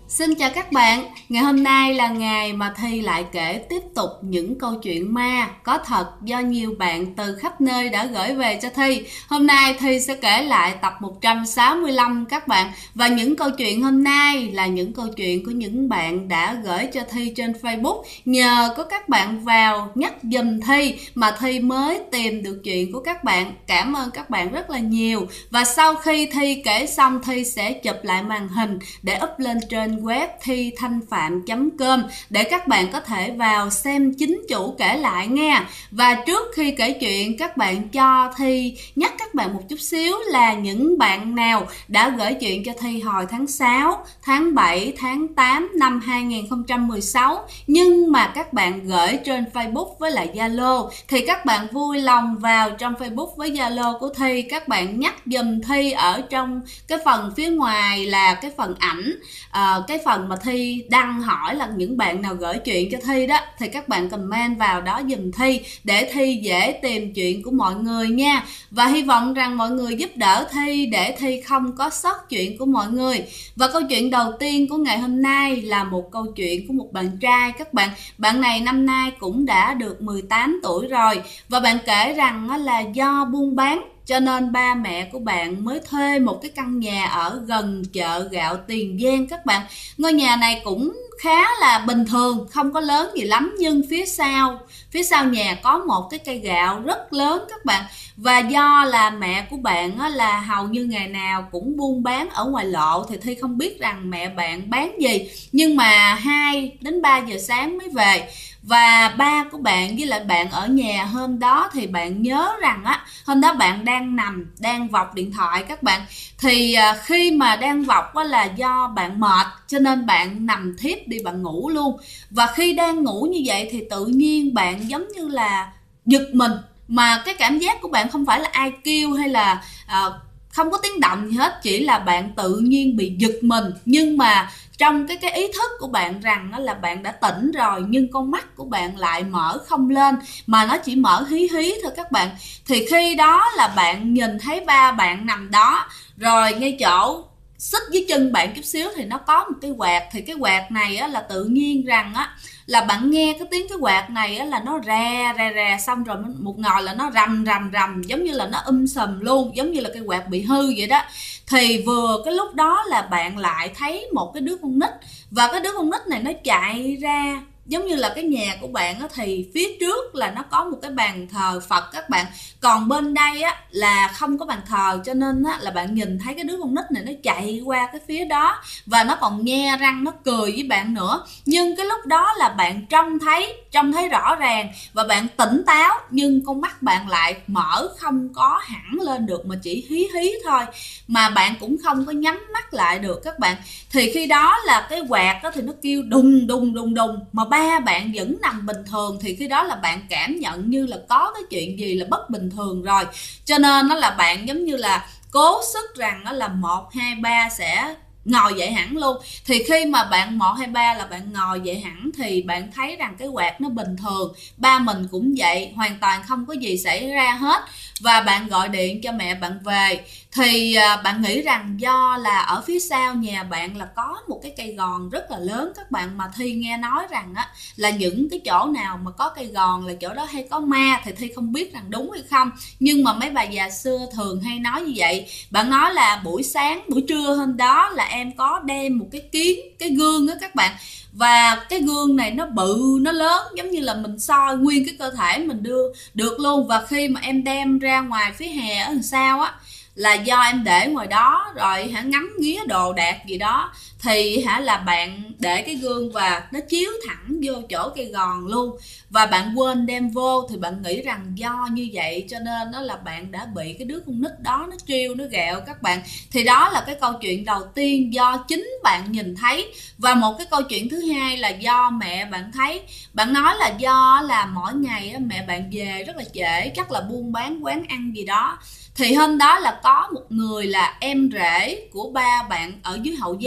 Xin chào các bạn, ngày hôm nay là ngày mà Thi lại kể tiếp tục những câu chuyện ma có thật do nhiều bạn từ khắp nơi đã gửi về cho Thi. Hôm nay Thi sẽ kể lại tập 165 các bạn. Và những câu chuyện hôm nay là những câu chuyện của những bạn đã gửi cho Thi trên Facebook. Nhờ có các bạn vào nhắc giùm Thi mà Thi mới tìm được chuyện của các bạn. Cảm ơn các bạn rất là nhiều. Và sau khi Thi kể xong, Thi sẽ chụp lại màn hình để up lên trên web thithanhpham.com để các bạn có thể vào xem chính chủ kể lại nha. Và trước khi kể chuyện, các bạn cho Thi nhắc các bạn một chút xíu là những bạn nào đã gửi chuyện cho Thi hồi tháng 6, tháng 7, tháng 8 năm 2016 nhưng mà các bạn gửi trên Facebook với lại Zalo thì các bạn vui lòng vào trong Facebook với Zalo của Thi, các bạn nhắc giùm Thi ở trong cái phần phía ngoài là cái phần ảnh, cái phần mà Thi đăng hỏi là những bạn nào gửi chuyện cho Thi đó thì các bạn comment vào đó giùm Thi để Thi dễ tìm chuyện của mọi người nha. Và hy vọng rằng mọi người giúp đỡ Thi để Thi không có sót chuyện của mọi người. Và câu chuyện đầu tiên của ngày hôm nay là một câu chuyện của một bạn trai các bạn. Bạn này năm nay cũng đã được 18 tuổi rồi và bạn kể rằng là do buôn bán cho nên ba mẹ của bạn mới thuê một cái căn nhà ở gần chợ gạo Tiền Giang các bạn. Ngôi nhà này cũng khá là bình thường, không có lớn gì lắm, nhưng phía sau nhà có một cái cây gạo rất lớn các bạn. Và do là mẹ của bạn là hầu như ngày nào cũng buôn bán ở ngoài lộ thì Thi không biết rằng mẹ bạn bán gì, nhưng mà 2 đến 3 giờ sáng mới về. Và ba của bạn với lại bạn ở nhà hôm đó thì bạn nhớ rằng hôm đó bạn đang vọc điện thoại các bạn. Thì khi mà đang vọc là do bạn mệt cho nên bạn nằm thiếp đi, bạn ngủ luôn. Và khi đang ngủ như vậy thì tự nhiên bạn giống như là giật mình, mà cái cảm giác của bạn không phải là ai kêu hay là không có tiếng động gì hết, chỉ là bạn tự nhiên bị giật mình. Nhưng mà trong cái ý thức của bạn rằng là bạn đã tỉnh rồi nhưng con mắt của bạn lại mở không lên mà nó chỉ mở hí hí thôi các bạn. Thì khi đó là bạn nhìn thấy ba bạn nằm đó, rồi ngay chỗ xích dưới chân bạn chút xíu thì nó có một cái quạt. Thì cái quạt này là tự nhiên rằng là bạn nghe cái tiếng cái quạt này là nó rè xong rồi một ngồi là nó rầm giống như là nó sùm luôn, giống như là cái quạt bị hư vậy đó. Thì vừa cái lúc đó là bạn lại thấy một cái đứa con nít, và cái đứa con nít này nó chạy ra giống như là cái nhà của bạn thì phía trước là nó có một cái bàn thờ Phật các bạn, còn bên đây là không có bàn thờ, cho nên là bạn nhìn thấy cái đứa con nít này nó chạy qua cái phía đó và nó còn nhe răng nó cười với bạn nữa. Nhưng cái lúc đó là bạn trông thấy rõ ràng và bạn tỉnh táo, nhưng con mắt bạn lại mở không có hẳn lên được mà chỉ hí hí thôi, mà bạn cũng không có nhắm mắt lại được các bạn. Thì khi đó là cái quạt thì nó kêu đùng đùng mà ba bạn vẫn nằm bình thường, thì khi đó là bạn cảm nhận như là có cái chuyện gì là bất bình thường rồi, cho nên nó là bạn giống như là cố sức rằng nó là 1, 2, 3 sẽ ngồi dậy hẳn luôn. Thì khi mà bạn 1, 2, 3 là bạn ngồi dậy hẳn thì bạn thấy rằng cái quạt nó bình thường, ba mình cũng vậy, hoàn toàn không có gì xảy ra hết. Và bạn gọi điện cho mẹ bạn về thì bạn nghĩ rằng do là ở phía sau nhà bạn là có một cái cây gòn rất là lớn các bạn, mà Thi nghe nói rằng là những cái chỗ nào mà có cây gòn là chỗ đó hay có ma. Thì Thi không biết rằng đúng hay không, nhưng mà mấy bà già xưa thường hay nói như vậy. Bạn nói là buổi trưa hôm đó là em có đem một cái gương các bạn, và cái gương này nó bự, nó lớn, giống như là mình soi nguyên cái cơ thể mình đưa được luôn. Và khi mà em đem ra ngoài phía hè ở đằng sau là do em để ngoài đó rồi ngắm nghía đồ đạc gì đó, thì là bạn để cái gương và nó chiếu thẳng vô chỗ cây gòn luôn, và bạn quên đem vô. Thì bạn nghĩ rằng do như vậy cho nên đó là bạn đã bị cái đứa con nít đó nó trêu, nó ghẹo các bạn. Thì đó là cái câu chuyện đầu tiên do chính bạn nhìn thấy. Và một cái câu chuyện thứ hai là do mẹ bạn thấy. Bạn nói là do là mỗi ngày mẹ bạn về rất là trễ, chắc là buôn bán quán ăn gì đó. Thì hôm đó là có một người là em rể của ba bạn ở dưới Hậu Giang lên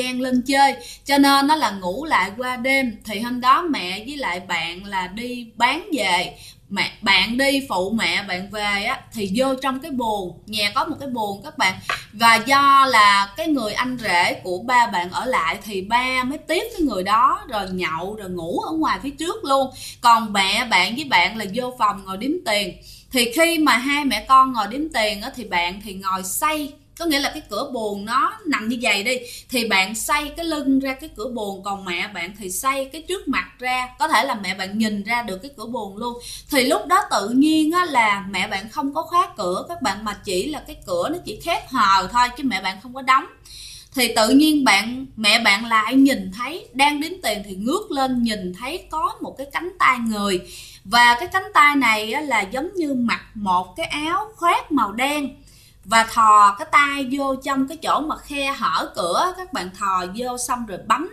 chơi, cho nên nó là ngủ lại qua đêm. Thì hôm đó mẹ với lại bạn là đi bán về, bạn đi phụ mẹ bạn về á, thì vô trong cái buồng, nhà có một cái buồng các bạn, và do là cái người anh rể của ba bạn ở lại thì ba mới tiếp cái người đó rồi nhậu rồi ngủ ở ngoài phía trước luôn, còn mẹ bạn với bạn là vô phòng ngồi đếm tiền. Thì khi mà hai mẹ con ngồi đếm tiền á, thì bạn thì ngồi xoay, có nghĩa là cái cửa buồng nó nằm như vậy đi, thì bạn xoay cái lưng ra cái cửa buồng, còn mẹ bạn thì xoay cái trước mặt ra, có thể là mẹ bạn nhìn ra được cái cửa buồng luôn. Thì lúc đó tự nhiên á, là mẹ bạn không có khóa cửa các bạn, mà chỉ là cái cửa nó chỉ khép hờ thôi chứ mẹ bạn không có đóng. Thì tự nhiên mẹ bạn lại nhìn thấy, đang đếm tiền thì ngước lên nhìn thấy có một cái cánh tay người, và cái cánh tay này á, là giống như mặc một cái áo khoác màu đen, và thò cái tay vô trong cái chỗ mà khe hở cửa, các bạn thò vô xong rồi bấm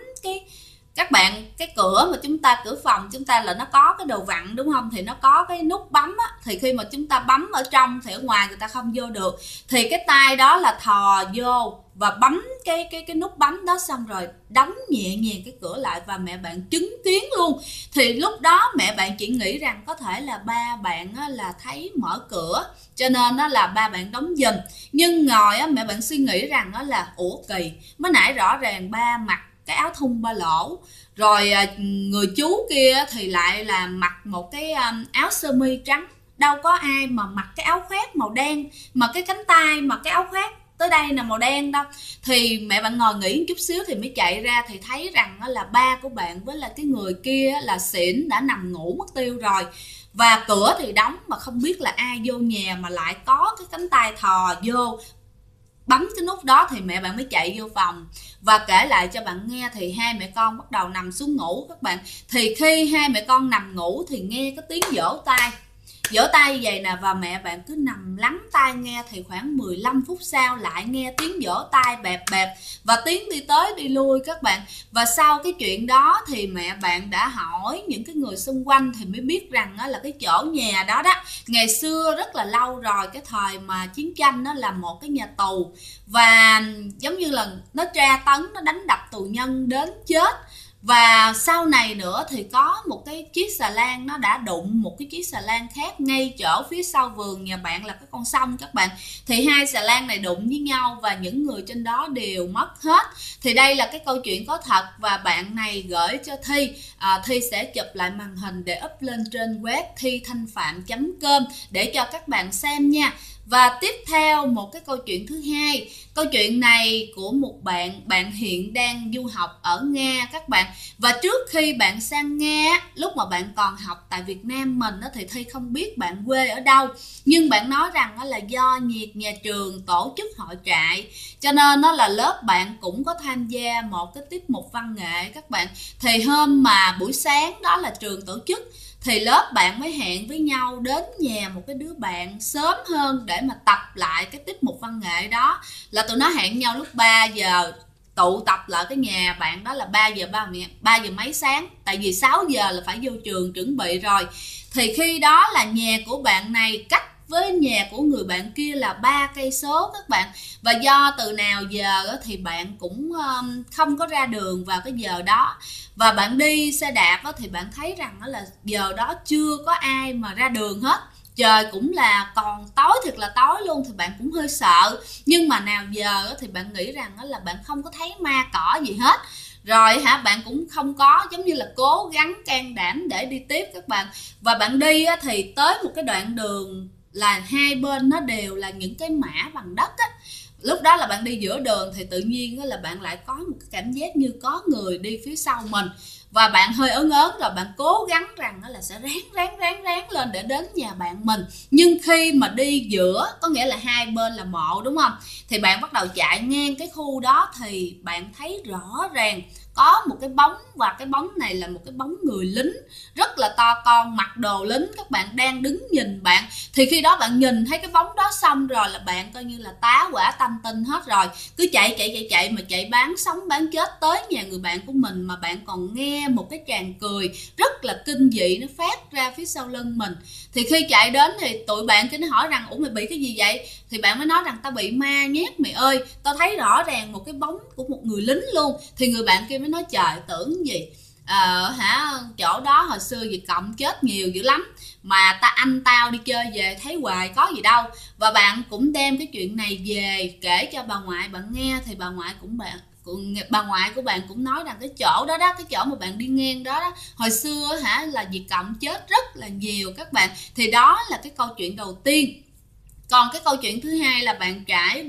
cái cửa mà cửa phòng chúng ta là nó có cái đầu vặn đúng không, thì nó có cái nút bấm á, thì khi mà chúng ta bấm ở trong thì ở ngoài người ta không vô được, thì cái tay đó là thò vô và bấm cái nút bấm đó, xong rồi đóng nhẹ nhàng cái cửa lại, và mẹ bạn chứng kiến luôn. Thì lúc đó mẹ bạn chỉ nghĩ rằng có thể là ba bạn á, là thấy mở cửa cho nên nó là ba bạn đóng giùm, nhưng ngồi á, mẹ bạn suy nghĩ rằng đó là ủa kỳ, mới nãy rõ ràng ba mặc cái áo thun ba lỗ, rồi người chú kia thì lại là mặc một cái áo sơ mi trắng, đâu có ai mà mặc cái áo khoác màu đen mà cái cánh tay mà cái áo khoác tới đây là màu đen đâu. Thì mẹ bạn ngồi nghĩ một chút xíu thì mới chạy ra, thì thấy rằng là ba của bạn với là cái người kia là xỉn đã nằm ngủ mất tiêu rồi, và cửa thì đóng mà không biết là ai vô nhà mà lại có cái cánh tay thò vô bấm cái nút đó. Thì mẹ bạn mới chạy vô phòng và kể lại cho bạn nghe, thì hai mẹ con bắt đầu nằm xuống ngủ các bạn. Thì khi hai mẹ con nằm ngủ thì nghe cái tiếng vỗ tay như vậy nè, và mẹ bạn cứ nằm lắng tai nghe, thì khoảng 15 phút sau lại nghe tiếng vỗ tay bẹp bẹp và tiếng đi tới đi lui các bạn. Và sau cái chuyện đó thì mẹ bạn đã hỏi những cái người xung quanh thì mới biết rằng là cái chỗ nhà đó ngày xưa rất là lâu rồi, cái thời mà chiến tranh nó là một cái nhà tù, và giống như là nó tra tấn, nó đánh đập tù nhân đến chết. Và sau này nữa thì có một cái chiếc xà lan nó đã đụng một cái chiếc xà lan khác ngay chỗ phía sau vườn nhà bạn là cái con sông các bạn. Thì hai xà lan này đụng với nhau và những người trên đó đều mất hết. Thì đây là cái câu chuyện có thật và bạn này gửi cho Thi. Thi sẽ chụp lại màn hình để up lên trên web thithanhpham.com để cho các bạn xem nha. Và tiếp theo một cái câu chuyện thứ hai. Câu chuyện này của một bạn hiện đang du học ở Nga các bạn. Và trước khi bạn sang Nga, lúc mà bạn còn học tại Việt Nam mình thì Thi không biết bạn quê ở đâu. Nhưng bạn nói rằng là do nhà trường tổ chức hội trại, cho nên nó là lớp bạn cũng có tham gia một cái tiết mục văn nghệ các bạn. Thì hôm mà buổi sáng đó là trường tổ chức, thì lớp bạn mới hẹn với nhau đến nhà một cái đứa bạn sớm hơn để mà tập lại cái tiết mục văn nghệ đó. Là tụi nó hẹn nhau lúc 3 giờ, tụ tập lại cái nhà bạn đó là 3 giờ mấy sáng, tại vì 6 giờ là phải vô trường chuẩn bị rồi. Thì khi đó là nhà của bạn này cách với nhà của người bạn kia là 3 cây số các bạn. Và do từ nào giờ thì bạn cũng không có ra đường vào cái giờ đó. Và bạn đi xe đạp thì bạn thấy rằng là giờ đó chưa có ai mà ra đường hết. Trời cũng là còn tối, thiệt là tối luôn, thì bạn cũng hơi sợ. Nhưng mà nào giờ thì bạn nghĩ rằng là bạn không có thấy ma cỏ gì hết. Rồi bạn cũng không có giống như là cố gắng can đảm để đi tiếp các bạn. Và bạn đi thì tới một cái đoạn đường là hai bên nó đều là những cái mả bằng đất á. Lúc đó là bạn đi giữa đường thì tự nhiên là bạn lại có một cái cảm giác như có người đi phía sau mình. Và bạn hơi ớn rồi, bạn cố gắng rằng là sẽ ráng lên để đến nhà bạn mình. Nhưng khi mà đi giữa, có nghĩa là hai bên là mộ đúng không? Thì bạn bắt đầu chạy ngang cái khu đó thì bạn thấy rõ ràng có một cái bóng, và cái bóng này là một cái bóng người lính rất là to con, mặc đồ lính các bạn, đang đứng nhìn bạn. Thì khi đó bạn nhìn thấy cái bóng đó xong rồi là bạn coi như là tá hỏa tâm tinh hết rồi, cứ chạy mà chạy bán sống bán chết tới nhà người bạn của mình, mà bạn còn nghe nghe một cái tràng cười rất là kinh dị nó phát ra phía sau lưng mình. Thì khi chạy đến thì tụi bạn kia nó hỏi rằng ủa mày bị cái gì vậy? Thì bạn mới nói rằng tao bị ma nhét mày ơi, tao thấy rõ ràng một cái bóng của một người lính luôn. Thì người bạn kia mới nói trời tưởng gì, chỗ đó hồi xưa Việt Cộng chết nhiều dữ lắm, mà anh tao đi chơi về thấy hoài có gì đâu. Và bạn cũng đem cái chuyện này về kể cho bà ngoại bạn nghe, thì bà ngoại của bạn cũng nói rằng cái chỗ đó đó, cái chỗ mà bạn đi ngang đó đó, hồi xưa là Việt Cộng chết rất là nhiều các bạn. Thì đó là cái câu chuyện đầu tiên. Còn cái câu chuyện thứ hai là bạn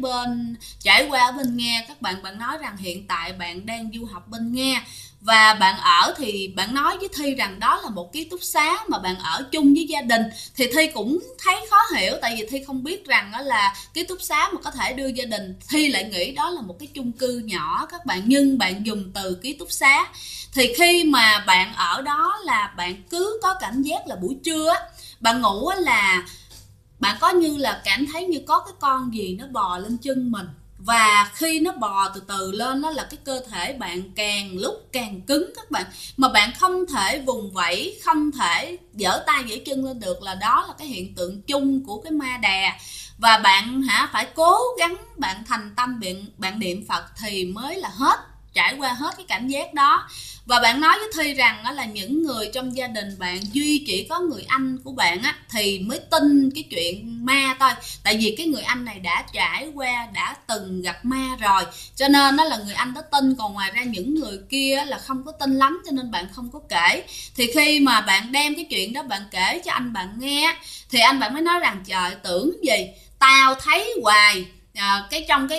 trải qua ở bên Nga các bạn. Bạn nói rằng hiện tại bạn đang du học bên Nga và bạn ở, thì bạn nói với Thi rằng đó là một ký túc xá mà bạn ở chung với gia đình. Thì Thi cũng thấy khó hiểu, tại vì Thi không biết rằng đó là ký túc xá mà có thể đưa gia đình. Thi lại nghĩ đó là một cái chung cư nhỏ các bạn, nhưng bạn dùng từ ký túc xá. Thì khi mà bạn ở đó là bạn cứ có cảm giác là buổi trưa bạn ngủ là bạn có như là cảm thấy như có cái con gì nó bò lên chân mình. Và khi nó bò từ từ lên đó là cái cơ thể bạn càng lúc càng cứng các bạn. Mà bạn không thể vùng vẫy, không thể giở tay giở chân lên được, là đó là cái hiện tượng chung của cái ma đà. Và bạn phải cố gắng bạn thành tâm, bạn niệm Phật thì mới là trải qua hết cái cảm giác đó. Và bạn nói với Thi rằng đó là những người trong gia đình bạn duy chỉ có người anh của bạn thì mới tin cái chuyện ma thôi. Tại vì cái người anh này đã trải qua, đã từng gặp ma rồi, cho nên đó là người anh đó tin. Còn ngoài ra những người kia là không có tin lắm, cho nên bạn không có kể. Thì khi mà bạn đem cái chuyện đó bạn kể cho anh bạn nghe, thì anh bạn mới nói rằng trời tưởng gì, tao thấy hoài. Trong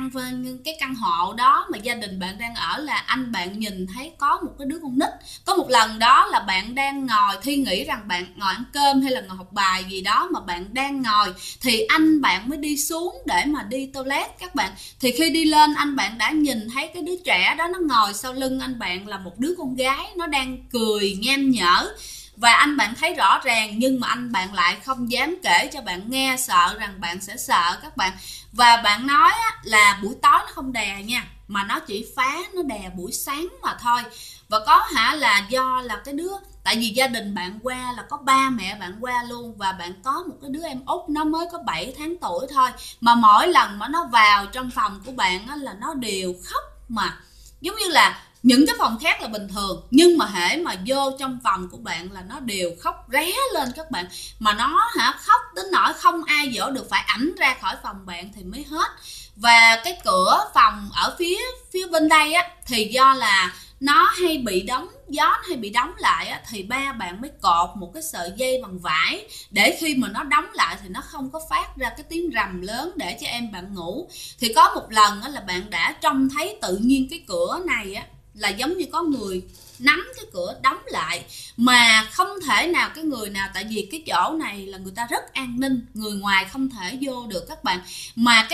cái căn hộ đó mà gia đình bạn đang ở là anh bạn nhìn thấy có một cái đứa con nít. Có một lần đó là bạn đang ngồi, Thi nghĩ rằng bạn ngồi ăn cơm hay là ngồi học bài gì đó mà bạn đang ngồi, thì anh bạn mới đi xuống để mà đi toilet các bạn. Thì khi đi lên anh bạn đã nhìn thấy cái đứa trẻ đó nó ngồi sau lưng anh bạn là một đứa con gái, nó đang cười nham nhở. Và anh bạn thấy rõ ràng, nhưng mà anh bạn lại không dám kể cho bạn nghe, sợ rằng bạn sẽ sợ các bạn. Và bạn nói là buổi tối nó không đè nha, mà nó chỉ nó đè buổi sáng mà thôi. Và có là do là cái đứa, tại vì gia đình bạn qua là có ba mẹ bạn qua luôn, và bạn có một cái đứa em út nó mới có 7 tháng tuổi thôi. Mà mỗi lần mà nó vào trong phòng của bạn là nó đều khóc, mà giống như là những cái phòng khác là bình thường, nhưng mà hễ mà vô trong phòng của bạn là nó đều khóc ré lên các bạn. Mà nó khóc đến nỗi không ai dỗ được, phải ẵm ra khỏi phòng bạn thì mới hết. Và cái cửa phòng ở phía bên đây thì do là nó hay bị đóng, gió hay bị đóng lại thì ba bạn mới cột một cái sợi dây bằng vải, để khi mà nó đóng lại thì nó không có phát ra cái tiếng rầm lớn để cho em bạn ngủ. Thì có một lần là bạn đã trông thấy tự nhiên cái cửa này là giống như có người nắm cái cửa đóng lại, mà không thể nào cái người nào, tại vì cái chỗ này là người ta rất an ninh, người ngoài không thể vô được các bạn. Mà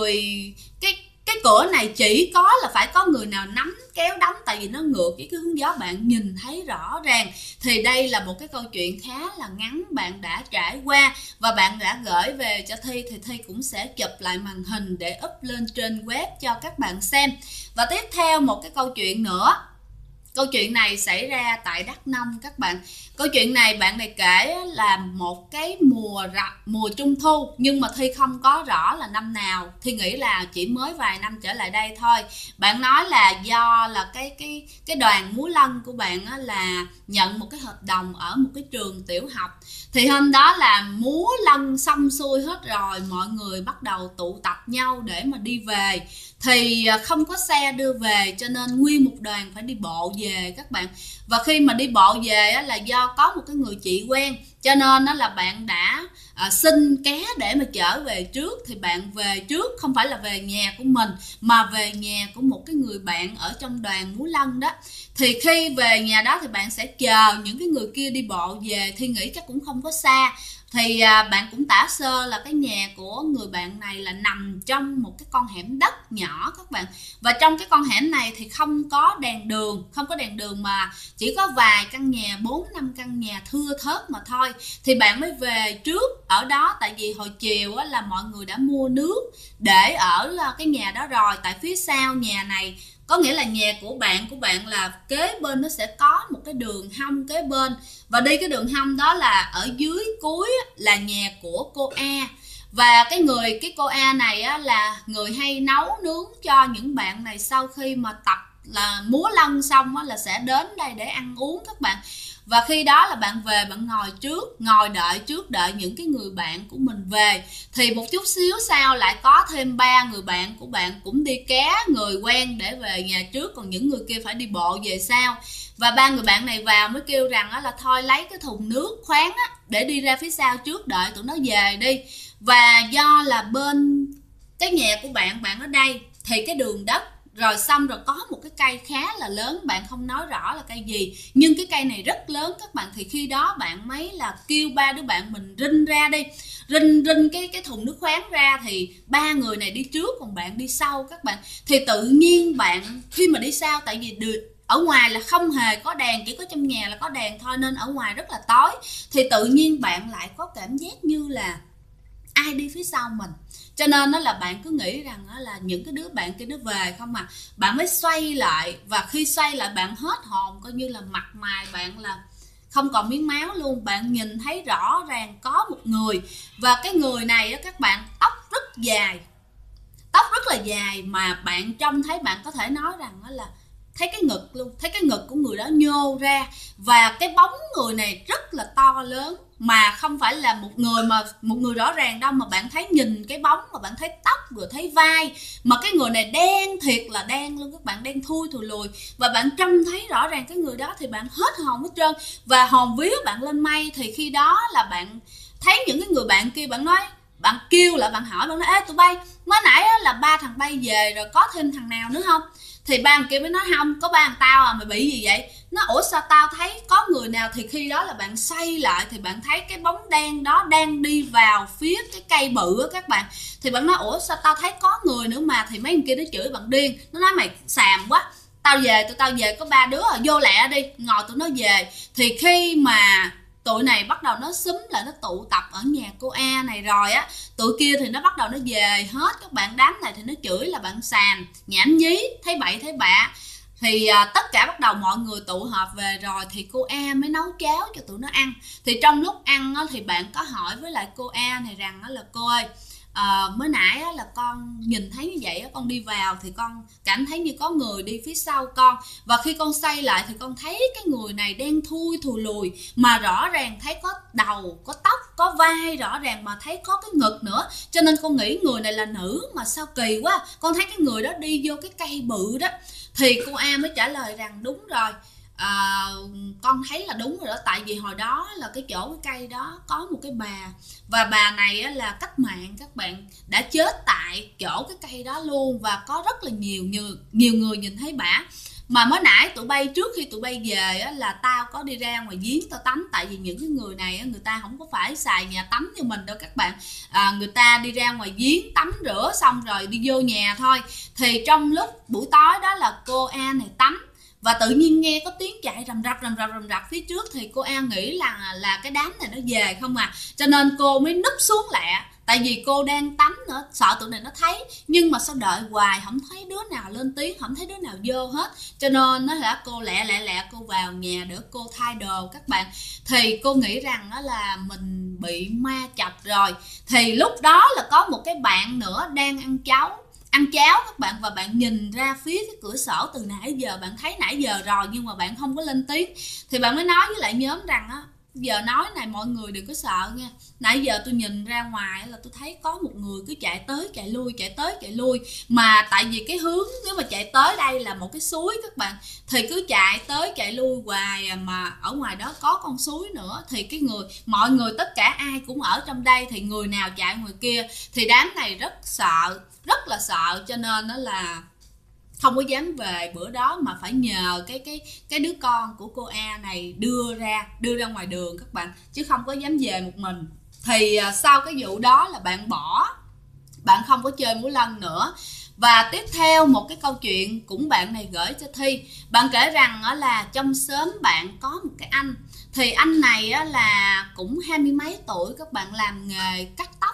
cái cửa này chỉ có là phải có người nào nắm kéo đóng, tại vì nó ngược với cái hướng gió, bạn nhìn thấy rõ ràng. Thì đây là một cái câu chuyện khá là ngắn bạn đã trải qua và bạn đã gửi về cho Thi, thì Thi cũng sẽ chụp lại màn hình để up lên trên web cho các bạn xem. Và tiếp theo một cái câu chuyện nữa. Câu chuyện này xảy ra tại Đắk Nông các bạn. Câu chuyện này bạn này kể là một cái mùa trung thu, nhưng mà Thi không có rõ là năm nào. Thi nghĩ là chỉ mới vài năm trở lại đây thôi. Bạn nói là do là cái đoàn múa lân của bạn là nhận một cái hợp đồng ở một cái trường tiểu học. Thì hôm đó là múa lân xong xuôi hết rồi, mọi người bắt đầu tụ tập nhau để mà đi về. Thì không có xe đưa về cho nên nguyên một đoàn phải đi bộ về các bạn. Và khi mà đi bộ về là do có một cái người chị quen, cho nên là bạn đã xin ké để mà trở về trước. Thì bạn về trước không phải là về nhà của mình, mà về nhà của một cái người bạn ở trong đoàn múa lân đó. Thì khi về nhà đó thì bạn sẽ chờ những cái người kia đi bộ về. Thì nghĩ chắc cũng không có xa. Thì bạn cũng tả sơ là cái nhà của người bạn này là nằm trong một cái con hẻm đất nhỏ các bạn. Và trong cái con hẻm này thì không có đèn đường mà chỉ có vài căn nhà, 4-5 căn nhà thưa thớt mà thôi. Thì bạn mới về trước ở đó, tại vì hồi chiều là mọi người đã mua nước để ở cái nhà đó rồi. Tại phía sau nhà này có nghĩa là nhà của bạn là kế bên nó sẽ có một cái đường hông kế bên, và đi cái đường hông đó là ở dưới cuối là nhà của cô A. Và cái cô A này á, là người hay nấu nướng cho những bạn này sau khi mà tập là múa lân xong á, là sẽ đến đây để ăn uống các bạn. Và khi đó là bạn về, bạn ngồi đợi những cái người bạn của mình về. Thì một chút xíu sau lại có thêm 3 người bạn của bạn cũng đi ké người quen để về nhà trước, còn những người kia phải đi bộ về sau. Và 3 người bạn này vào mới kêu rằng là thôi lấy cái thùng nước khoáng để đi ra phía sau trước đợi tụi nó về đi. Và do là bên cái nhà của bạn ở đây thì cái đường đất rồi xong rồi có một cái cây khá là lớn, bạn không nói rõ là cây gì, nhưng cái cây này rất lớn các bạn. Thì khi đó bạn mới là kêu 3 đứa bạn mình rinh ra đi, rinh cái thùng nước khoáng ra. Thì 3 người này đi trước còn bạn đi sau các bạn. Thì tự nhiên bạn khi mà đi sau, tại vì ở ngoài là không hề có đèn, chỉ có trong nhà là có đèn thôi nên ở ngoài rất là tối, thì tự nhiên bạn lại có cảm giác như là ai đi phía sau mình. Cho nên đó là bạn cứ nghĩ rằng đó là những cái đứa bạn kia nó về không à. Bạn mới xoay lại, và khi xoay lại bạn hết hồn, coi như là mặt mày bạn là không còn miếng máu luôn. Bạn nhìn thấy rõ ràng có một người, và cái người này các bạn tóc rất là dài, mà bạn trông thấy bạn có thể nói rằng đó là thấy cái ngực luôn, thấy cái ngực của người đó nhô ra. Và cái bóng người này rất là to lớn, mà không phải là một người rõ ràng đâu, mà bạn thấy nhìn cái bóng mà bạn thấy tóc rồi thấy vai, mà cái người này đen thiệt là đen luôn các bạn, đen thui thùi lùi. Và bạn trông thấy rõ ràng cái người đó thì bạn hết hồn hết trơn, và hồn vía bạn lên mây. Thì khi đó là bạn thấy những cái người bạn kia, bạn nói, bạn kêu lại, bạn hỏi, bạn nói: ê tụi bay, mới nãy là 3 thằng bay về rồi, có thêm thằng nào nữa không? Thì ba thằng kia mới nói: không, có 3 thằng tao à, mày bị gì vậy? Nó: ủa sao tao thấy có người nào? Thì khi đó là bạn xoay lại thì bạn thấy cái bóng đen đó đang đi vào phía cái cây bự á các bạn. Thì bạn nói: ủa sao tao thấy có người nữa mà? Thì mấy thằng kia nó chửi bạn điên, nó nói: mày xàm quá, tụi tao về có 3 đứa à, vô lẹ đi, ngồi tụi nó về. Thì khi mà tụi này bắt đầu nó xúm lại, nó tụ tập ở nhà cô A này rồi á, tụi kia thì nó bắt đầu nó về hết các bạn. Đám này thì nó chửi là bạn xàm, nhảm nhí, thấy bậy thấy bạ. Thì tất cả bắt đầu mọi người tụ họp về rồi, thì cô A mới nấu cháo cho tụi nó ăn. Thì trong lúc ăn á, thì bạn có hỏi với lại cô A này rằng là: cô ơi, mới nãy á, là con nhìn thấy như vậy á, con đi vào thì con cảm thấy như có người đi phía sau con, và khi con xoay lại thì con thấy cái người này đen thui thùi lùi, mà rõ ràng thấy có đầu, có tóc, có vai rõ ràng, mà thấy có cái ngực nữa, cho nên con nghĩ người này là nữ, mà sao kỳ quá, con thấy cái người đó đi vô cái cây bự đó. Thì cô A mới trả lời rằng: đúng rồi, con thấy là đúng rồi đó, tại vì hồi đó là cái chỗ cái cây đó có một cái bà, và bà này là cách mạng các bạn, đã chết tại chỗ cái cây đó luôn, và có rất là nhiều người nhìn thấy bả. Mà mới nãy tụi bay, trước khi tụi bay về á, là tao có đi ra ngoài giếng tao tắm, tại vì những cái người này á, người ta không có phải xài nhà tắm như mình đâu các bạn. Người ta đi ra ngoài giếng tắm rửa xong rồi đi vô nhà thôi. Thì trong lúc buổi tối đó là cô A này tắm, và tự nhiên nghe có tiếng chạy rầm rập phía trước, thì cô A nghĩ là cái đám này nó về không à, cho nên cô mới núp xuống lẹ, tại vì cô đang tắm nữa, sợ tụi này nó thấy. Nhưng mà sao đợi hoài không thấy đứa nào lên tiếng, không thấy đứa nào vô hết, cho nên nó là cô lẹ cô vào nhà để cô thay đồ các bạn. Thì cô nghĩ rằng đó là mình bị ma chọc rồi. Thì lúc đó là có một cái bạn nữa đang ăn cháo các bạn, và bạn nhìn ra phía cái cửa sổ từ nãy giờ, bạn thấy nãy giờ rồi nhưng mà bạn không có lên tiếng. Thì bạn mới nói với lại nhóm rằng á: giờ nói này mọi người đừng có sợ nha, nãy giờ tôi nhìn ra ngoài là tôi thấy có một người cứ chạy tới chạy lui, mà tại vì cái hướng nếu mà chạy tới đây là một cái suối các bạn, thì cứ chạy tới chạy lui hoài, mà ở ngoài đó có con suối nữa. Thì mọi người tất cả ai cũng ở trong đây, thì người nào chạy ngoài kia. Thì đám này rất là sợ, cho nên đó là không có dám về bữa đó, mà phải nhờ cái đứa con của cô A này đưa ra ngoài đường các bạn, chứ không có dám về một mình. Thì sau cái vụ đó là bạn không có chơi múa lân nữa. Và tiếp theo một cái câu chuyện cũng bạn này gửi cho Thi. Bạn kể rằng là trong xóm bạn có một cái anh, thì anh này là cũng 20 mấy tuổi các bạn, làm nghề cắt tóc.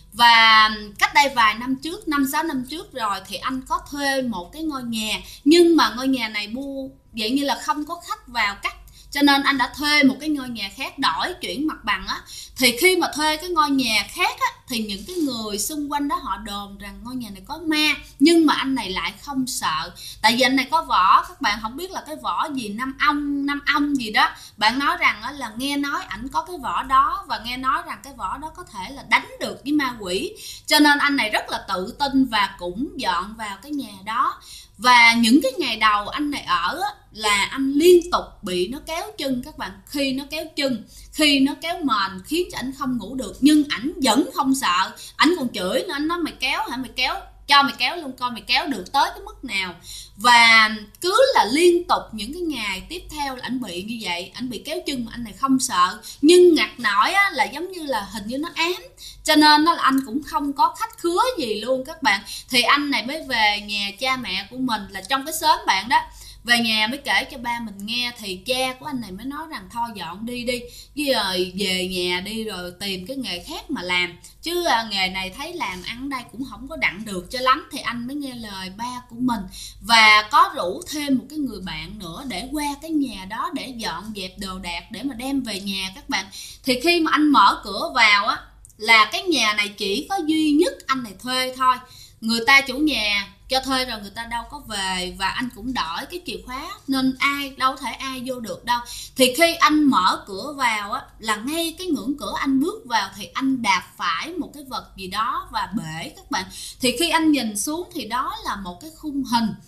Và cách đây vài năm trước, 5-6 năm trước rồi, thì anh có thuê một cái ngôi nhà, nhưng mà ngôi nhà này vậy như là không có khách vào cắt, cho nên anh đã thuê một cái ngôi nhà khác, đổi chuyển mặt bằng á. Thì khi mà thuê cái ngôi nhà khác á, thì những cái người xung quanh đó họ đồn rằng ngôi nhà này có ma, nhưng mà anh này lại không sợ, tại vì anh này có võ. Các bạn không biết là cái võ gì, năm ong gì đó, bạn nói rằng á, là nghe nói ảnh có cái võ đó, và nghe nói rằng cái võ đó có thể là đánh được với ma quỷ, cho nên anh này rất là tự tin và cũng dọn vào cái nhà đó. Và những cái ngày đầu anh này ở á, là anh liên tục bị nó kéo chân các bạn. Khi nó kéo chân, khi nó kéo mền, khiến cho anh không ngủ được, nhưng ảnh vẫn không sợ. Ảnh còn chửi nữa, anh nói mày kéo hả, mày kéo, cho mày kéo luôn coi mày kéo được tới cái mức nào. Và cứ là liên tục những cái ngày tiếp theo là ảnh bị như vậy, ảnh bị kéo chân mà anh này không sợ. Nhưng ngặt nổi á, là giống như là hình như nó ám, cho nên nó là anh cũng không có khách khứa gì luôn các bạn. Thì anh này mới về nhà cha mẹ của mình là trong cái xóm bạn đó, về nhà mới kể cho ba mình nghe. Thì cha của anh này mới nói rằng thôi dọn đi với rồi về nhà đi, rồi tìm cái nghề khác mà làm, chứ nghề này thấy làm ăn đây cũng không có đặng được cho lắm. Thì anh mới nghe lời ba của mình và có rủ thêm một cái người bạn nữa để qua cái nhà đó để dọn dẹp đồ đạc để mà đem về nhà các bạn. Thì khi mà anh mở cửa vào á, là cái nhà này chỉ có duy nhất anh này thuê thôi, người ta chủ nhà cho thuê rồi người ta đâu có về, và anh cũng đổi cái chìa khóa nên đâu thể ai vô được đâu. Thì khi anh mở cửa vào á, là ngay cái ngưỡng cửa anh bước vào thì anh đạp phải một cái vật gì đó và bể các bạn. Thì khi anh nhìn xuống thì đó là một cái khung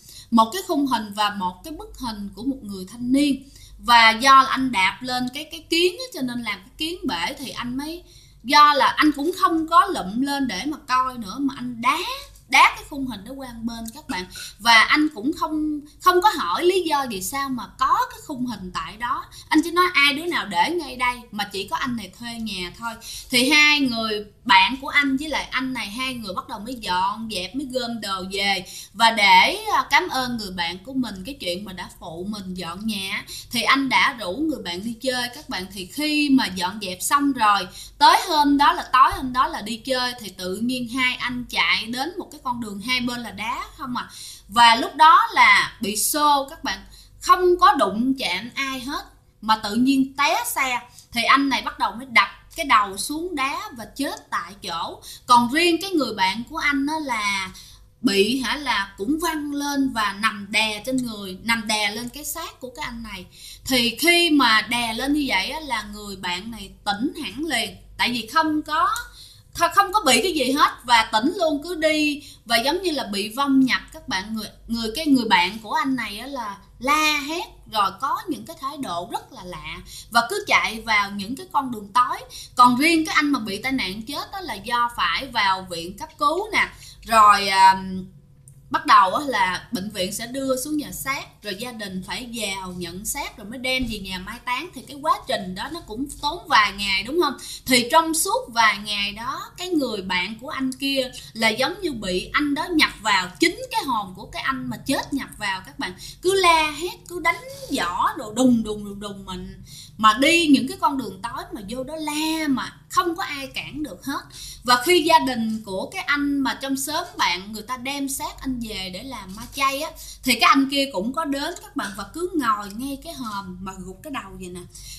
hình và một cái bức hình của một người thanh niên. Và do là anh đạp lên cái kiến á, cho nên làm cái kiến bể. Thì anh mới, do là anh cũng không có lụm lên để mà coi nữa, mà anh đá cái khung hình đó qua bên các bạn. Và anh cũng không có hỏi lý do vì sao mà có cái khung hình tại đó. Anh chỉ nói ai đứa nào để ngay đây, mà chỉ có anh này thuê nhà thôi. Thì hai người bạn của anh với lại anh này, hai người bắt đầu mới dọn dẹp, mới gom đồ về. Và để cảm ơn người bạn của mình cái chuyện mà đã phụ mình dọn nhà, thì anh đã rủ người bạn đi chơi các bạn. Thì khi mà dọn dẹp xong rồi, tối hôm đó là đi chơi, thì tự nhiên hai anh chạy đến một cái con đường hai bên là đá không à. Và lúc đó là bị xô các bạn, không có đụng chạm ai hết mà tự nhiên té xe. Thì anh này bắt đầu mới đập cái đầu xuống đá và chết tại chỗ. Còn riêng cái người bạn của anh đó là bị là cũng văng lên và nằm đè trên người, nằm đè lên cái xác của cái anh này. Thì khi mà đè lên như vậy á, là người bạn này tỉnh hẳn liền, tại vì không có bị cái gì hết, và tỉnh luôn, cứ đi và giống như là bị vong nhập các bạn. Người bạn của anh này á là la hét, rồi có những cái thái độ rất là lạ và cứ chạy vào những cái con đường tối. Còn riêng cái anh mà bị tai nạn chết đó là do phải vào viện cấp cứu nè, rồi bắt đầu là bệnh viện sẽ đưa xuống nhà xác, rồi gia đình phải vào nhận xác rồi mới đem về nhà mai táng. Thì cái quá trình đó nó cũng tốn vài ngày đúng không? Thì trong suốt vài ngày đó, cái người bạn của anh kia là giống như bị anh đó nhập vào, chính cái hồn của cái anh mà chết nhập vào các bạn. Cứ la hét, cứ đánh giỏ đồ đùng mình, mà đi những cái con đường tối mà vô đó la mà không có ai cản được hết. Và khi gia đình của cái anh mà trong xóm bạn, người ta đem xác anh về để làm ma chay á, thì cái anh kia cũng có đến các bạn, và cứ ngồi ngay cái hòm mà gục cái đầu vậy nè,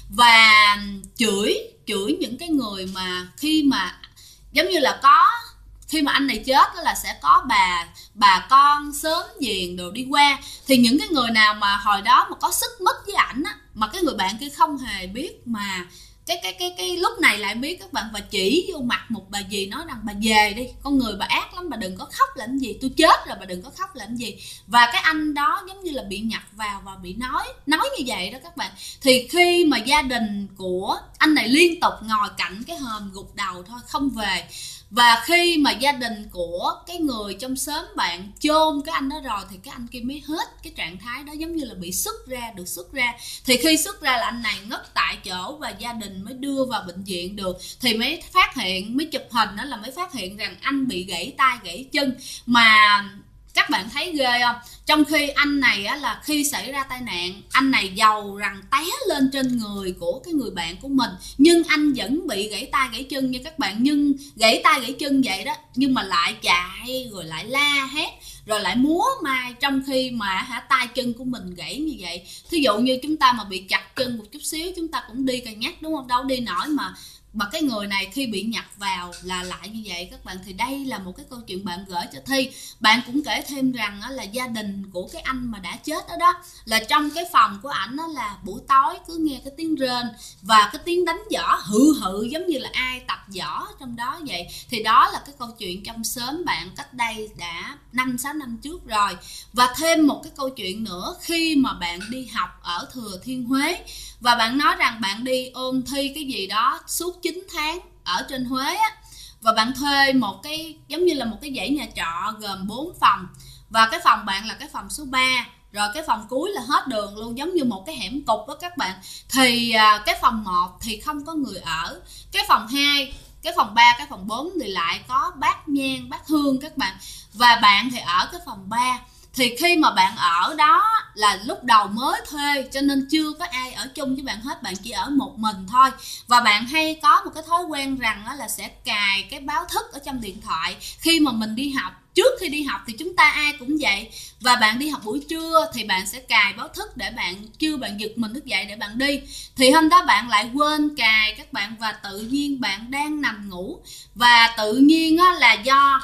và chửi những cái người mà khi mà giống như là khi mà anh này chết đó là sẽ có bà con xóm giềng đồ đi qua. Thì những cái người nào mà hồi đó mà có xích mích với ảnh á, mà cái người bạn kia không hề biết, mà cái lúc này lại biết các bạn, và chỉ vô mặt một bà dì nói rằng bà về đi, con người bà ác lắm, bà đừng có khóc làm gì, tôi chết rồi bà đừng có khóc làm gì. Và cái anh đó giống như là bị nhập vào và bị nói như vậy đó các bạn. Thì khi mà gia đình của anh này liên tục ngồi cạnh cái hòm gục đầu thôi, không về. Và khi mà gia đình của cái người trong xóm bạn chôn cái anh đó rồi, thì cái anh kia mới hết cái trạng thái đó, giống như là bị xuất ra. Thì khi xuất ra là anh này ngất tại chỗ, và gia đình mới đưa vào bệnh viện được. Thì mới chụp hình đó, là mới phát hiện rằng anh bị gãy tay gãy chân. Mà các bạn thấy ghê không? Trong khi anh này á, là khi xảy ra tai nạn, anh này giàu rằng té lên trên người của cái người bạn của mình, nhưng anh vẫn bị gãy tay gãy chân nha các bạn. Nhưng gãy tay gãy chân vậy đó, nhưng mà lại chạy rồi lại la hét rồi lại múa mai, trong khi mà tay chân của mình gãy như vậy. Thí dụ như chúng ta mà bị chặt chân một chút xíu, chúng ta cũng đi cà nhắc đúng không, đâu đi nổi, mà cái người này khi bị nhập vào là lại như vậy các bạn. Thì đây là một cái câu chuyện bạn gửi cho Thi. Bạn cũng kể thêm rằng là gia đình của cái anh mà đã chết đó là trong cái phòng của ảnh là buổi tối cứ nghe cái tiếng rên và cái tiếng đánh giỏ hự hự giống như là ai tập giỏ trong đó vậy. Thì đó là cái câu chuyện trong xóm bạn cách đây đã 5-6 năm trước rồi. Và thêm một cái câu chuyện nữa, khi mà bạn đi học ở Thừa Thiên Huế và bạn nói rằng bạn đi ôn thi cái gì đó suốt 9 tháng ở trên Huế á, và bạn thuê một cái giống như là một cái dãy nhà trọ gồm 4 phòng, và cái phòng bạn là cái phòng số 3, rồi cái phòng cuối là hết đường luôn, giống như một cái hẻm cụt đó các bạn. Thì cái phòng 1 thì không có người ở, cái phòng 2, cái phòng 3, cái phòng 4 thì lại có bát nhang bát hương các bạn, và bạn thì ở cái phòng 3. Thì khi mà bạn ở đó là lúc đầu mới thuê cho nên chưa có ai ở chung với bạn hết, bạn chỉ ở một mình thôi. Và bạn hay có một cái thói quen rằng là sẽ cài cái báo thức ở trong điện thoại khi mà mình đi học. Trước khi đi học thì chúng ta ai cũng vậy, và bạn đi học buổi trưa thì bạn sẽ cài báo thức để bạn kêu bạn giật mình thức dậy để bạn đi. Thì hôm đó bạn lại quên cài các bạn, và tự nhiên bạn đang nằm ngủ, và tự nhiên là do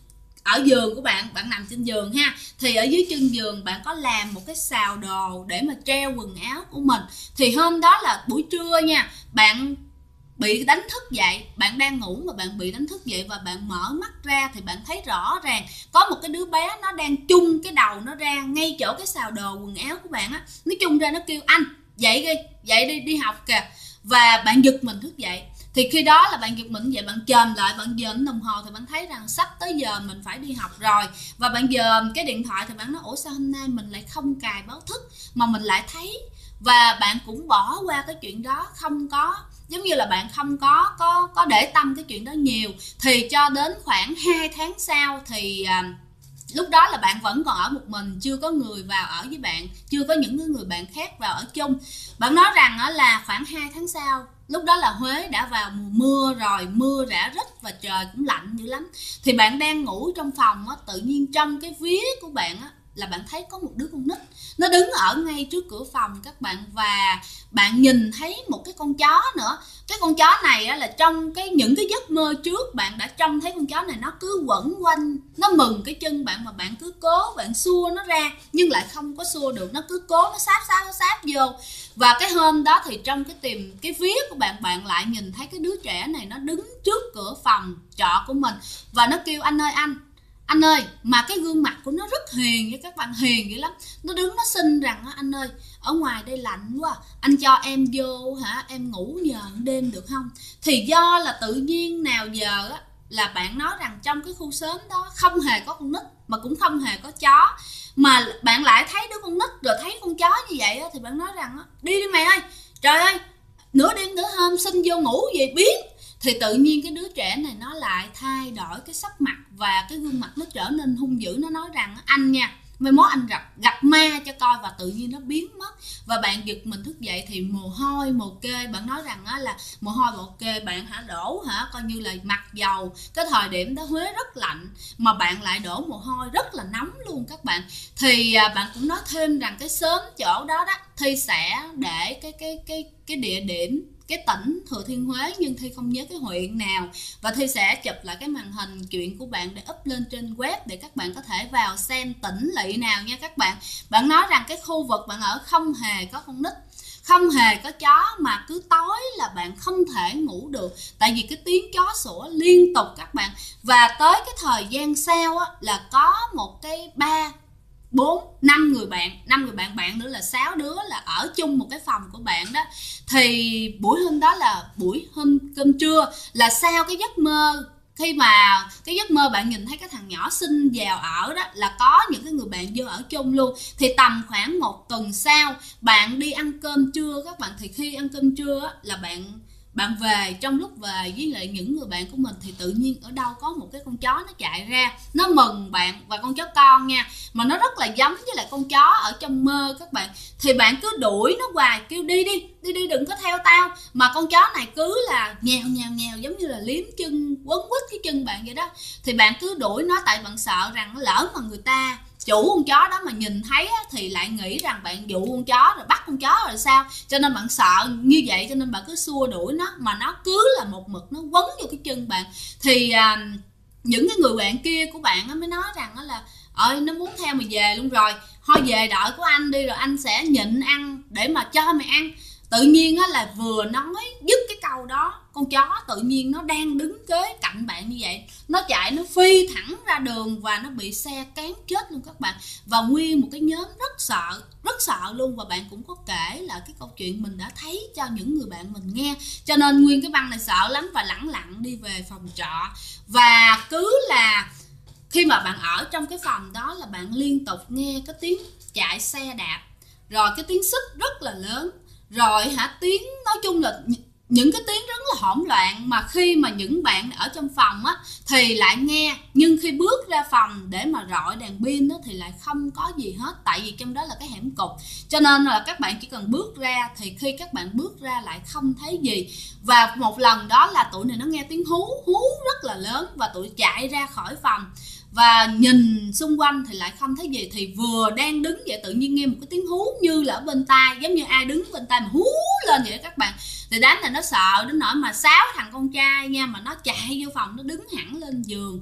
ở giường của bạn, bạn nằm trên giường ha, thì ở dưới chân giường bạn có làm một cái sào đồ để mà treo quần áo của mình. Thì hôm đó là buổi trưa nha, bạn bị đánh thức dậy, bạn đang ngủ mà bạn bị đánh thức dậy, và bạn mở mắt ra thì bạn thấy rõ ràng có một cái đứa bé nó đang chung cái đầu nó ra ngay chỗ cái sào đồ quần áo của bạn á, nó chung ra nó kêu anh dậy đi, dậy đi, đi học kìa. Và bạn giật mình thức dậy. Thì khi đó là bạn giật mình vậy, bạn chồm lại, bạn dòm đồng hồ thì bạn thấy rằng sắp tới giờ mình phải đi học rồi. Và bạn dòm cái điện thoại thì bạn nói ủa sao hôm nay mình lại không cài báo thức mà mình lại thấy. Và bạn cũng bỏ qua cái chuyện đó, không có giống như là bạn không có để tâm cái chuyện đó nhiều. Thì cho đến khoảng 2 tháng sau thì lúc đó là bạn vẫn còn ở một mình, chưa có người vào ở với bạn, chưa có những người bạn khác vào ở chung. Bạn nói rằng là khoảng 2 tháng sau, lúc đó là Huế đã vào mùa mưa rồi, mưa rã rít và trời cũng lạnh dữ lắm. Thì bạn đang ngủ trong phòng tự nhiên trong cái vía của bạn là bạn thấy có một đứa con nít nó đứng ở ngay trước cửa phòng các bạn. Và bạn nhìn thấy một cái con chó nữa. Cái con chó này là trong những cái giấc mơ trước bạn đã trông thấy con chó này nó cứ quẩn quanh, nó mừng cái chân bạn, mà bạn cứ cố bạn xua nó ra nhưng lại không có xua được, nó cứ cố nó sáp vô. Và cái hôm đó thì trong cái tìm cái vía của bạn, bạn lại nhìn thấy cái đứa trẻ này nó đứng trước cửa phòng trọ của mình và nó kêu anh ơi anh ơi, mà cái gương mặt của nó rất hiền với các bạn, hiền dữ lắm. Nó đứng nó xin rằng anh ơi, ở ngoài đây lạnh quá, anh cho em vô em ngủ nhờ đêm được không? Thì do là tự nhiên nào giờ là bạn nói rằng trong cái khu xóm đó không hề có con nít mà cũng không hề có chó, mà bạn lại thấy đứa con nít rồi thấy con chó như vậy thì bạn nói rằng đi đi mày ơi, trời ơi, nửa đêm nửa hôm xin vô ngủ về biến. Thì tự nhiên cái đứa trẻ này nó lại thay đổi cái sắc mặt và cái gương mặt nó trở nên hung dữ. Nó nói rằng anh nha, mai mốt anh gặp ma cho coi, và tự nhiên nó biến mất. Và bạn giật mình thức dậy thì mồ hôi mồ kê. Bạn nói rằng là mồ hôi mồ kê bạn đổ coi như là mặc dầu. Cái thời điểm đó Huế rất lạnh mà bạn lại đổ mồ hôi rất là nóng luôn các bạn. Thì bạn cũng nói thêm rằng cái xóm chỗ đó Thi sẽ để cái địa điểm, cái tỉnh Thừa Thiên Huế, nhưng Thi không nhớ cái huyện nào, và Thi sẽ chụp lại cái màn hình chuyện của bạn để up lên trên web để các bạn có thể vào xem tỉnh lỵ nào nha các bạn. Bạn nói rằng cái khu vực bạn ở không hề có con nít, không hề có chó, mà cứ tối là bạn không thể ngủ được, tại vì cái tiếng chó sủa liên tục các bạn. Và tới cái thời gian sau là có một cái 5 người bạn, bạn nữa là 6 đứa là ở chung một cái phòng của bạn đó. Thì buổi hôm đó là buổi hôm cơm trưa, là sau cái giấc mơ, khi mà cái giấc mơ bạn nhìn thấy cái thằng nhỏ xin vào ở đó, là có những cái người bạn vô ở chung luôn. Thì tầm khoảng 1 tuần sau bạn đi ăn cơm trưa các bạn, thì khi ăn cơm trưa là bạn về, trong lúc về với lại những người bạn của mình thì tự nhiên ở đâu có một cái con chó nó chạy ra, nó mừng bạn, và con chó con nha, mà nó rất là giống với lại con chó ở trong mơ các bạn. Thì bạn cứ đuổi nó hoài, kêu đi đi, đi đi, đừng có theo tao, mà con chó này cứ là nhèo nhèo nhèo giống như là liếm chân, quấn quýt cái chân bạn vậy đó. Thì bạn cứ đuổi nó, tại bạn sợ rằng lỡ mà người ta chủ con chó đó mà nhìn thấy thì lại nghĩ rằng bạn dụ con chó rồi bắt con chó rồi sao, cho nên bạn sợ như vậy, cho nên bạn cứ xua đuổi nó, mà nó cứ là một mực nó quấn vô cái chân bạn. Thì những cái người bạn kia của bạn mới nói rằng là ơi nó muốn theo mày về luôn rồi, thôi về đợi của anh đi rồi anh sẽ nhịn ăn để mà cho mày ăn. Tự nhiên là vừa nói dứt cái câu đó, con chó tự nhiên nó đang đứng kế cạnh bạn như vậy, nó chạy, nó phi thẳng ra đường và nó bị xe cán chết luôn các bạn. Và nguyên một cái nhóm rất sợ luôn. Và bạn cũng có kể lại cái câu chuyện mình đã thấy cho những người bạn mình nghe, cho nên nguyên cái băng này sợ lắm và lẳng lặng đi về phòng trọ. Và cứ là khi mà bạn ở trong cái phòng đó là bạn liên tục nghe cái tiếng chạy xe đạp, rồi cái tiếng xích rất là lớn, rồi tiếng nói chung là những cái tiếng rất là hỗn loạn, mà khi mà những bạn ở trong phòng thì lại nghe, nhưng khi bước ra phòng để mà rọi đèn pin thì lại không có gì hết, tại vì trong đó là cái hẻm cụt, cho nên là các bạn chỉ cần bước ra, thì khi các bạn bước ra lại không thấy gì. Và một lần đó là tụi này nó nghe tiếng hú rất là lớn, và tụi chạy ra khỏi phòng và nhìn xung quanh thì lại không thấy gì. Thì vừa đang đứng vậy tự nhiên nghe một cái tiếng hú như là ở bên tai, giống như ai đứng bên tai mà hú lên vậy các bạn. Thì đám này nó sợ đến nỗi mà 6 thằng con trai nha, mà nó chạy vô phòng, nó đứng hẳn lên giường,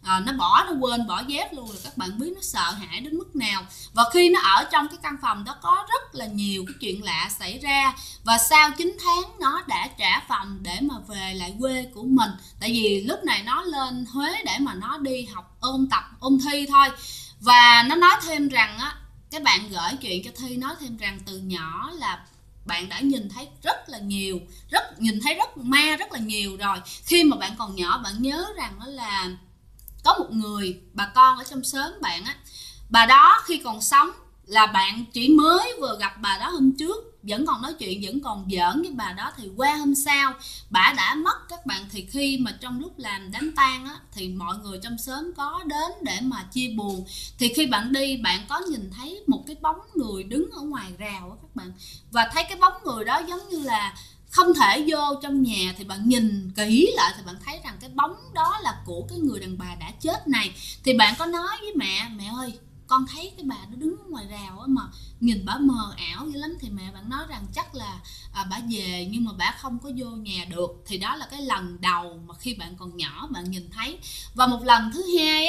nó quên bỏ dép luôn, rồi các bạn biết nó sợ hãi đến mức nào. Và khi nó ở trong cái căn phòng đó có rất là nhiều cái chuyện lạ xảy ra, và sau 9 tháng nó đã trả phòng để mà về lại quê của mình, tại vì lúc này nó lên Huế để mà nó đi học ôn thi thôi. Và nó nói thêm rằng cái bạn gửi chuyện cho Thi nói thêm rằng từ nhỏ là bạn đã nhìn thấy rất là nhiều, ma rất là nhiều rồi. Khi mà bạn còn nhỏ, bạn nhớ rằng đó là có một người bà con ở trong xóm bạn bà đó khi còn sống là bạn chỉ mới vừa gặp bà đó hôm trước, vẫn còn nói chuyện, vẫn còn giỡn với bà đó, thì qua hôm sau bà đã mất các bạn. Thì khi mà trong lúc làm đám tang thì mọi người trong xóm có đến để mà chia buồn. Thì khi bạn đi, bạn có nhìn thấy một cái bóng người đứng ở ngoài rào các bạn, và thấy cái bóng người đó giống như là không thể vô trong nhà. Thì bạn nhìn kỹ lại thì bạn thấy rằng cái bóng đó là của cái người đàn bà đã chết này. Thì bạn có nói với mẹ ơi, con thấy cái bà nó đứng ở ngoài rào mà nhìn bà mờ ảo dữ lắm. Thì mẹ bạn nói rằng chắc là bà về nhưng mà bà không có vô nhà được. Thì đó là cái lần đầu mà khi bạn còn nhỏ bạn nhìn thấy. Và một lần thứ hai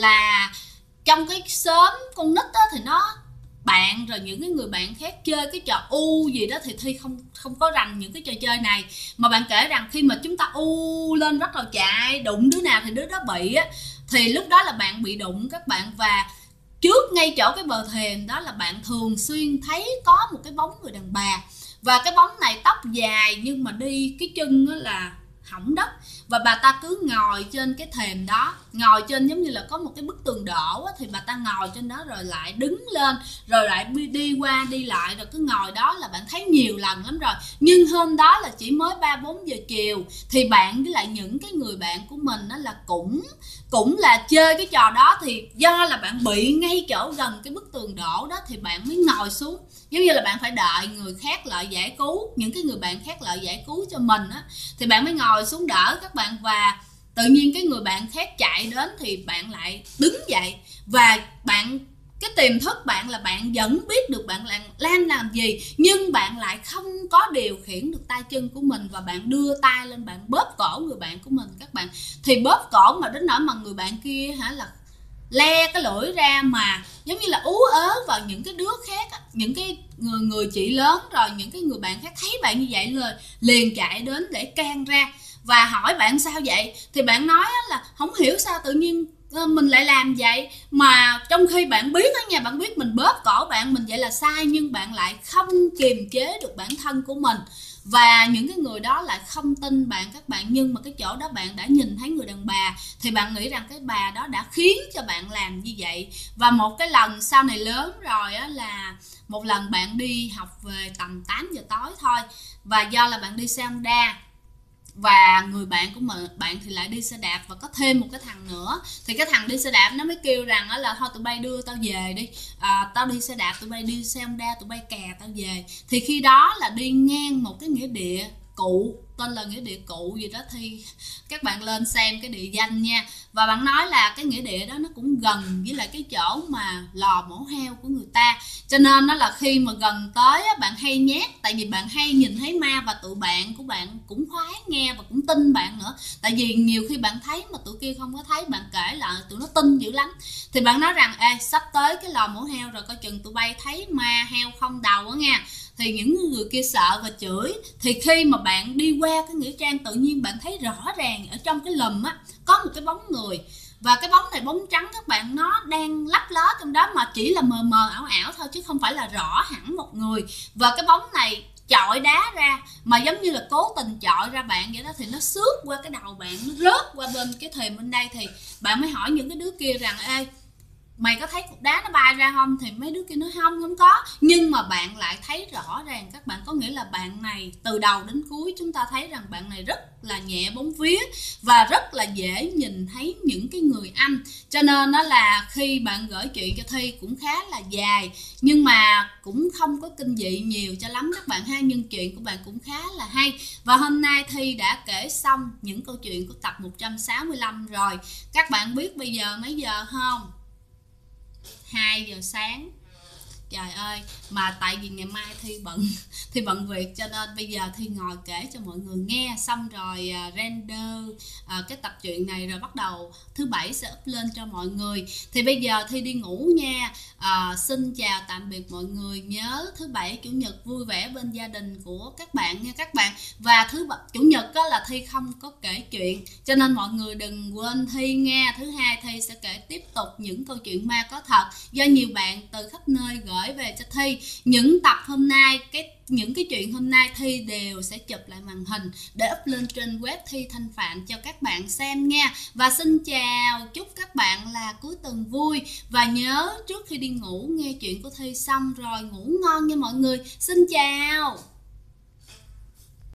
là trong cái xóm con nít thì nó bạn rồi những cái người bạn khác chơi cái trò u gì đó, thì Thi không có rành những cái trò chơi này. Mà bạn kể rằng khi mà chúng ta u lên rất là chạy, đụng đứa nào thì đứa đó bị thì lúc đó là bạn bị đụng các bạn. Và trước ngay chỗ cái bờ thềm đó là bạn thường xuyên thấy có một cái bóng người đàn bà, và cái bóng này tóc dài nhưng mà đi cái chân là hỏng đất, và bà ta cứ ngồi trên cái thềm đó, ngồi trên giống như là có một cái bức tường đổ thì bà ta ngồi trên đó rồi lại đứng lên, rồi lại đi qua đi lại, rồi cứ ngồi đó là bạn thấy nhiều lần lắm rồi. Nhưng hôm đó là chỉ mới 3-4 giờ chiều, thì bạn với lại những cái người bạn của mình đó là cũng là chơi cái trò đó. Thì do là bạn bị ngay chỗ gần cái bức tường đổ đó thì bạn mới ngồi xuống, giống như là bạn phải đợi người khác lại giải cứu, những cái người bạn khác lại giải cứu cho mình thì bạn mới ngồi xuống đỡ các bạn. Và tự nhiên cái người bạn khác chạy đến thì bạn lại đứng dậy, và cái tiềm thức bạn là bạn vẫn biết được bạn làm gì, nhưng bạn lại không có điều khiển được tay chân của mình, và bạn đưa tay lên bạn bóp cổ người bạn của mình các bạn. Thì bóp cổ mà đến nỗi mà người bạn kia là le cái lưỡi ra, mà giống như là ú ớ vào những cái đứa khác những cái người chị lớn, rồi những cái người bạn khác thấy bạn như vậy liền chạy đến để can ra và hỏi bạn sao vậy. Thì bạn nói là không hiểu sao tự nhiên mình lại làm vậy, mà trong khi bạn biết bạn biết mình bóp cổ bạn mình vậy là sai, nhưng bạn lại không kiềm chế được bản thân của mình. Và những cái người đó lại không tin bạn các bạn. Nhưng mà cái chỗ đó bạn đã nhìn thấy người đàn bà, thì bạn nghĩ rằng cái bà đó đã khiến cho bạn làm như vậy. Và một cái lần sau này lớn rồi là một lần bạn đi học về tầm 8 giờ tối thôi, và do là bạn đi xe Honda, và người bạn của bạn thì lại đi xe đạp và có thêm một cái thằng nữa, thì cái thằng đi xe đạp nó mới kêu rằng đó là thôi tụi bay đưa tao về đi, tao đi xe đạp, tụi bay đi xe Honda, tụi bay kè tao về. Thì khi đó là đi ngang một cái nghĩa địa cụ tên là nghĩa địa cụ gì đó, thì các bạn lên xem cái địa danh nha. Và bạn nói là cái nghĩa địa đó nó cũng gần với lại cái chỗ mà lò mổ heo của người ta, cho nên nó là khi mà gần tới bạn hay nhát, tại vì bạn hay nhìn thấy ma và tụi bạn của bạn cũng khoái nghe và cũng tin bạn nữa, tại vì nhiều khi bạn thấy mà tụi kia không có thấy, bạn kể lại tụi nó tin dữ lắm. Thì bạn nói rằng ê, sắp tới cái lò mổ heo rồi, coi chừng tụi bay thấy ma heo không đầu á nha. Thì những người kia sợ và chửi. Thì khi mà bạn đi qua cái nghĩa trang, tự nhiên bạn thấy rõ ràng ở trong cái lùm á có một cái bóng người, và cái bóng này bóng trắng các bạn, nó đang lấp ló trong đó mà chỉ là mờ mờ ảo ảo thôi, chứ không phải là rõ hẳn một người. Và cái bóng này chọi đá ra mà giống như là cố tình chọi ra bạn vậy đó, thì nó xước qua cái đầu bạn, nó rớt qua bên cái thềm bên đây. Thì bạn mới hỏi những cái đứa kia rằng ê, mày có thấy cục đá nó bay ra không? Thì mấy đứa kia nói không có. Nhưng mà bạn lại thấy rõ ràng các bạn, có nghĩa là bạn này từ đầu đến cuối chúng ta thấy rằng bạn này rất là nhẹ bóng vía và rất là dễ nhìn thấy những cái người âm. Cho nên đó là khi bạn gửi chuyện cho Thi cũng khá là dài, nhưng mà cũng không có kinh dị nhiều cho lắm các bạn ha, nhưng chuyện của bạn cũng khá là hay. Và hôm nay Thi đã kể xong những câu chuyện của tập 165 rồi. Các bạn biết bây giờ mấy giờ không? 2 giờ sáng. Trời ơi, mà tại vì ngày mai Thi bận việc, cho nên bây giờ Thi ngồi kể cho mọi người nghe, xong rồi render cái tập truyện này, rồi bắt đầu thứ Bảy sẽ up lên cho mọi người. Thì bây giờ Thi đi ngủ nha. Xin chào tạm biệt mọi người. Nhớ thứ Bảy Chủ nhật vui vẻ bên gia đình của các bạn nha các bạn. Và Chủ nhật đó là Thi không có kể chuyện, cho nên mọi người đừng quên Thi nha. Thứ Hai Thi sẽ kể tiếp tục những câu chuyện ma có thật do nhiều bạn từ khắp nơi gửi về cho Thi. Những tập hôm nay, những cái chuyện hôm nay Thi đều sẽ chụp lại màn hình để up lên trên web Thi Thanh Phạm cho các bạn xem nha. Và xin chào, chúc các bạn là cuối tuần vui. Và nhớ trước khi đi ngủ nghe chuyện của Thi xong rồi ngủ ngon nha mọi người. Xin chào.